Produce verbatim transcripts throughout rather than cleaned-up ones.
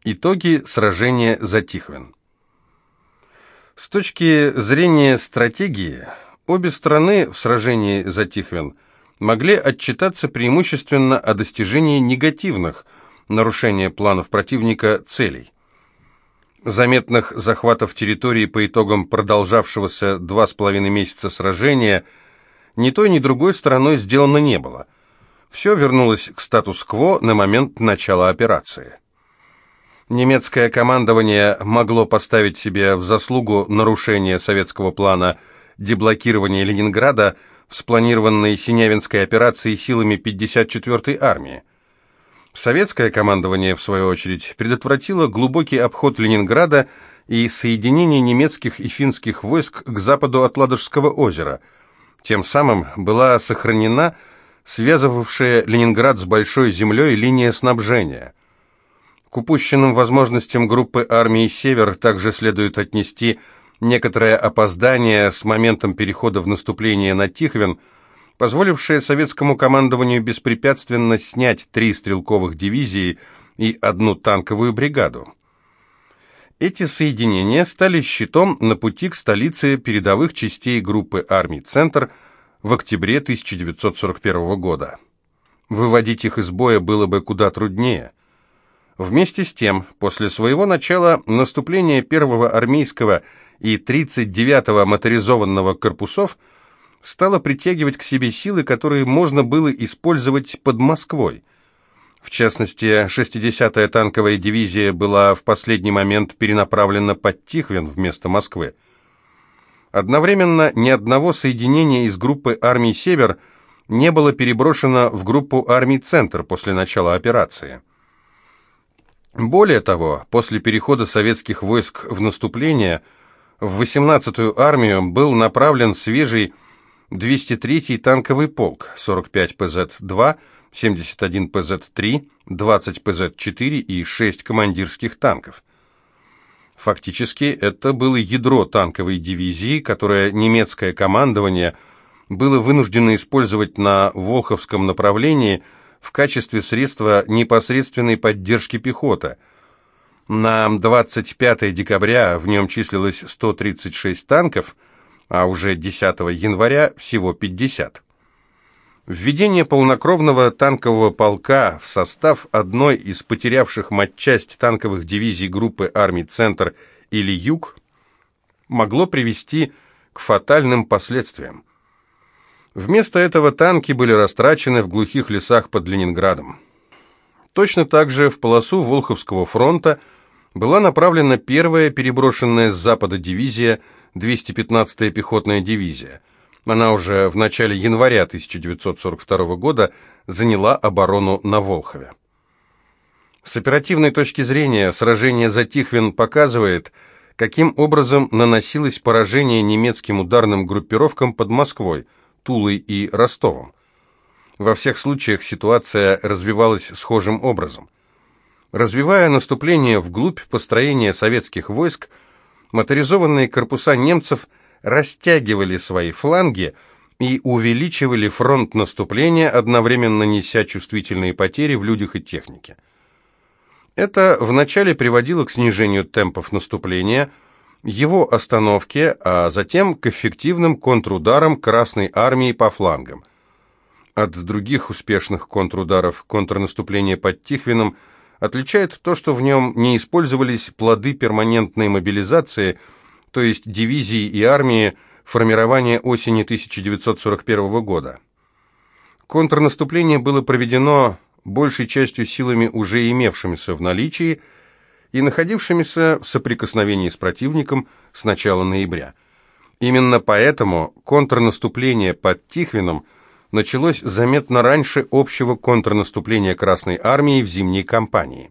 Итоги сражения за Тихвин. С точки зрения стратегии, обе стороны в сражении за Тихвин могли отчитаться преимущественно о достижении негативных, нарушения планов противника, целей. Заметных захватов территории по итогам продолжавшегося два с половиной месяца сражения ни той, ни другой стороной сделано не было. Все вернулось к статус-кво на момент начала операции. Немецкое командование могло поставить себе в заслугу нарушение советского плана деблокирования Ленинграда в спланированной Синявинской операции силами пятьдесят четвёртой армии. Советское командование, в свою очередь, предотвратило глубокий обход Ленинграда и соединение немецких и финских войск к западу от Ладожского озера. Тем самым была сохранена связывавшая Ленинград с Большой землей линия снабжения. К упущенным возможностям группы армии «Север» также следует отнести некоторое опоздание с моментом перехода в наступление на Тихвин, позволившее советскому командованию беспрепятственно снять три стрелковых дивизии и одну танковую бригаду. Эти соединения стали щитом на пути к столице передовых частей группы армий «Центр» в октябре тысяча девятьсот сорок первого года. Выводить их из боя было бы куда труднее. Вместе с тем, после своего начала наступление первого армейского и тридцать девятого моторизованного корпусов стало притягивать к себе силы, которые можно было использовать под Москвой. В частности, шестидесятая танковая дивизия была в последний момент перенаправлена под Тихвин вместо Москвы. Одновременно ни одного соединения из группы армий «Север» не было переброшено в группу армий «Центр» после начала операции. Более того, после перехода советских войск в наступление, в восемнадцатую армию был направлен свежий двести третий танковый полк, сорок пять пэ зэт два, семьдесят один пэ зэт три, двадцать пэ зэт четыре и шесть командирских танков. Фактически, это было ядро танковой дивизии, которое немецкое командование было вынуждено использовать на Волховском направлении в качестве средства непосредственной поддержки пехоты. На двадцать пятое декабря в нем числилось сто тридцать шесть танков, а уже десятого января всего пятьдесят. Введение полнокровного танкового полка в состав одной из потерявших матчасть танковых дивизий группы армий «Центр» или «Юг» могло привести к фатальным последствиям. Вместо этого танки были растрачены в глухих лесах под Ленинградом. Точно так же в полосу Волховского фронта была направлена первая переброшенная с запада дивизия, двести пятнадцатая пехотная дивизия. Она уже в начале января тысяча девятьсот сорок второго года заняла оборону на Волхове. С оперативной точки зрения сражение за Тихвин показывает, каким образом наносилось поражение немецким ударным группировкам под Москвой, Тулой и Ростовом. Во всех случаях ситуация развивалась схожим образом. Развивая наступление вглубь построения советских войск, моторизованные корпуса немцев растягивали свои фланги и увеличивали фронт наступления, одновременно неся чувствительные потери в людях и технике. Это вначале приводило к снижению темпов наступления, его остановке, а затем к эффективным контрударам Красной армии по флангам. От других успешных контрударов контрнаступления под Тихвином отличает то, что в нем не использовались плоды перманентной мобилизации, то есть дивизии и армии формирования осени тысяча девятьсот сорок первого года. Контрнаступление было проведено большей частью силами, уже имевшимися в наличии, и находившимися в соприкосновении с противником с начала ноября. Именно поэтому контрнаступление под Тихвином началось заметно раньше общего контрнаступления Красной армии в зимней кампании.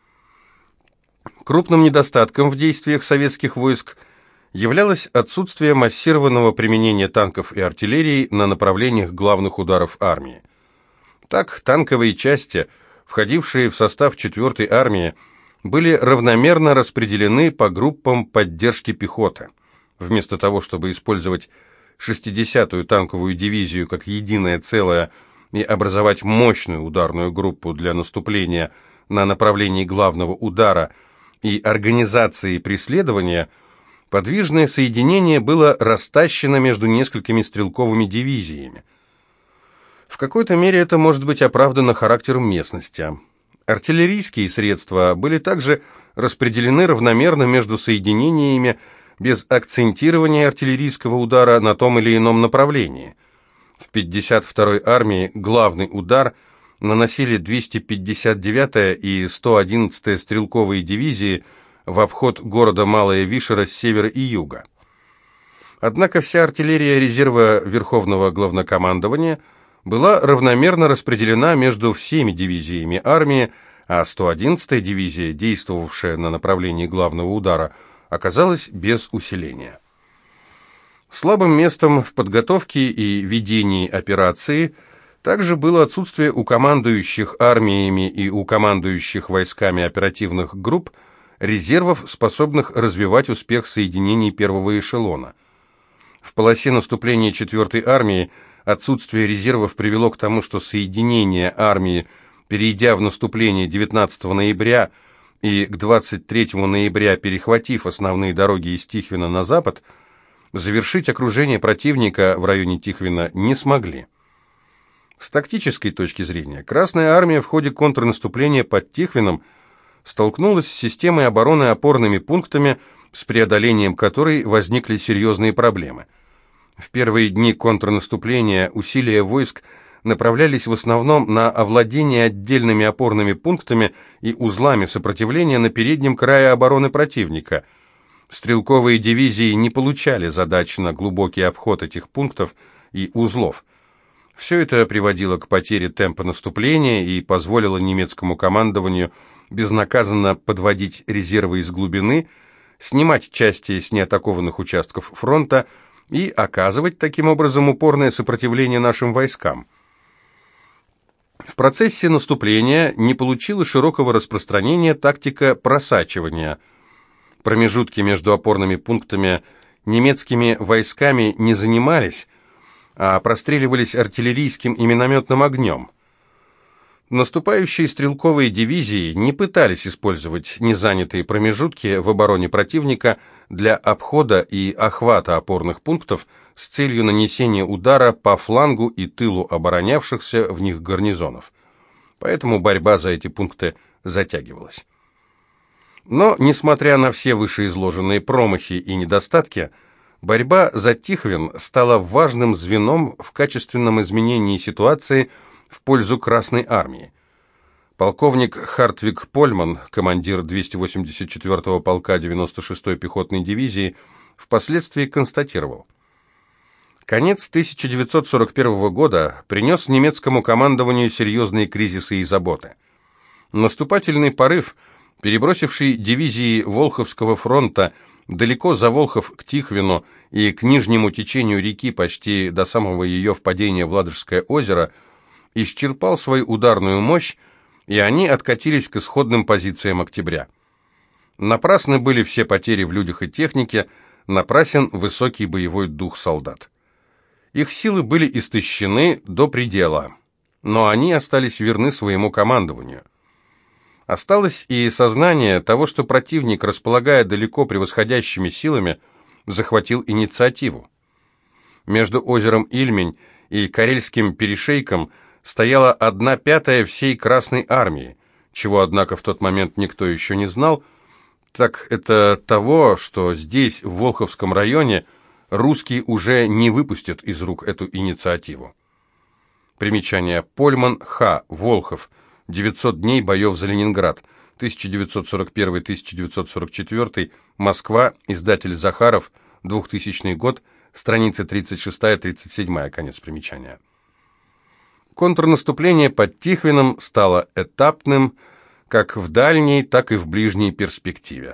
Крупным недостатком в действиях советских войск являлось отсутствие массированного применения танков и артиллерии на направлениях главных ударов армии. Так, танковые части, входившие в состав четвёртой армии, были равномерно распределены по группам поддержки пехоты. Вместо того, чтобы использовать шестидесятую танковую дивизию как единое целое и образовать мощную ударную группу для наступления на направлении главного удара и организации преследования, подвижное соединение было растащено между несколькими стрелковыми дивизиями. В какой-то мере это может быть оправдано характером местности. Артиллерийские средства были также распределены равномерно между соединениями без акцентирования артиллерийского удара на том или ином направлении. В пятьдесят второй армии главный удар наносили двести пятьдесят девятая и сто одиннадцатая стрелковые дивизии в обход города Малая Вишера с севера и юга. Однако вся артиллерия резерва Верховного Главнокомандования была равномерно распределена между всеми дивизиями армии, а сто одиннадцатая дивизия, действовавшая на направлении главного удара, оказалась без усиления. Слабым местом в подготовке и ведении операции также было отсутствие у командующих армиями и у командующих войсками оперативных групп резервов, способных развивать успех соединений первого эшелона. В полосе наступления четвертой армии отсутствие резервов привело к тому, что соединения армии, перейдя в наступление девятнадцатого ноября и к двадцать третьему ноября перехватив основные дороги из Тихвина на запад, завершить окружение противника в районе Тихвина не смогли. С тактической точки зрения, Красная армия в ходе контрнаступления под Тихвином столкнулась с системой обороны опорными пунктами, с преодолением которой возникли серьезные проблемы. В первые дни контрнаступления усилия войск направлялись в основном на овладение отдельными опорными пунктами и узлами сопротивления на переднем крае обороны противника. Стрелковые дивизии не получали задач на глубокий обход этих пунктов и узлов. Все это приводило к потере темпа наступления и позволило немецкому командованию безнаказанно подводить резервы из глубины, снимать части с неатакованных участков фронта и оказывать таким образом упорное сопротивление нашим войскам. В процессе наступления не получила широкого распространения тактика просачивания. Промежутки между опорными пунктами немецкими войсками не занимались, а простреливались артиллерийским и минометным огнем. Наступающие стрелковые дивизии не пытались использовать незанятые промежутки в обороне противника для обхода и охвата опорных пунктов с целью нанесения удара по флангу и тылу оборонявшихся в них гарнизонов. Поэтому борьба за эти пункты затягивалась. Но, несмотря на все вышеизложенные промахи и недостатки, борьба за Тихвин стала важным звеном в качественном изменении ситуации в пользу Красной армии. Полковник Хартвиг Польман, командир двухсот восемьдесят четвёртого полка девяносто шестой пехотной дивизии, впоследствии констатировал: конец тысяча девятьсот сорок первого года принес немецкому командованию серьезные кризисы и заботы. Наступательный порыв, перебросивший дивизии Волховского фронта далеко за Волхов к Тихвину и к нижнему течению реки почти до самого ее впадения в Ладожское озеро, исчерпал свою ударную мощь, и они откатились к исходным позициям октября. Напрасны были все потери в людях и технике, напрасен высокий боевой дух солдат. Их силы были истощены до предела, но они остались верны своему командованию. Осталось и сознание того, что противник, располагая далеко превосходящими силами, захватил инициативу. Между озером Ильмень и Карельским перешейком стояла одна пятая всей Красной армии, чего, однако, в тот момент никто еще не знал, так это того, что здесь, в Волховском районе, русские уже не выпустят из рук эту инициативу. Примечание. Польман, Х. Волхов. девятьсот дней боев за Ленинград. тысяча девятьсот сорок первый — тысяча девятьсот сорок четвёртый. Москва. Издатель Захаров. двухтысячный год. Страницы тридцать шестая — тридцать седьмая. Конец примечания. Контрнаступление под Тихвином стало этапным как в дальней, так и в ближней перспективе.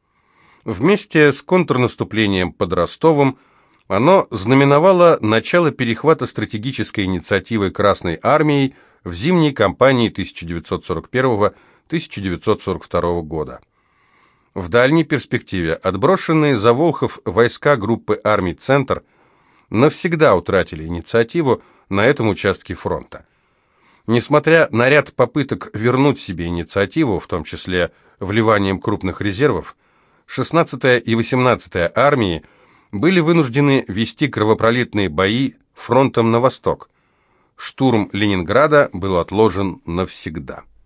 Вместе с контрнаступлением под Ростовом оно знаменовало начало перехвата стратегической инициативы Красной армией в зимней кампании тысяча девятьсот сорок первого — тысяча девятьсот сорок второго года. В дальней перспективе отброшенные за Волхов войска группы армий «Центр» навсегда утратили инициативу на этом участке фронта. Несмотря на ряд попыток вернуть себе инициативу, в том числе вливанием крупных резервов, шестнадцатая и восемнадцатая армии были вынуждены вести кровопролитные бои фронтом на восток. Штурм Ленинграда был отложен навсегда.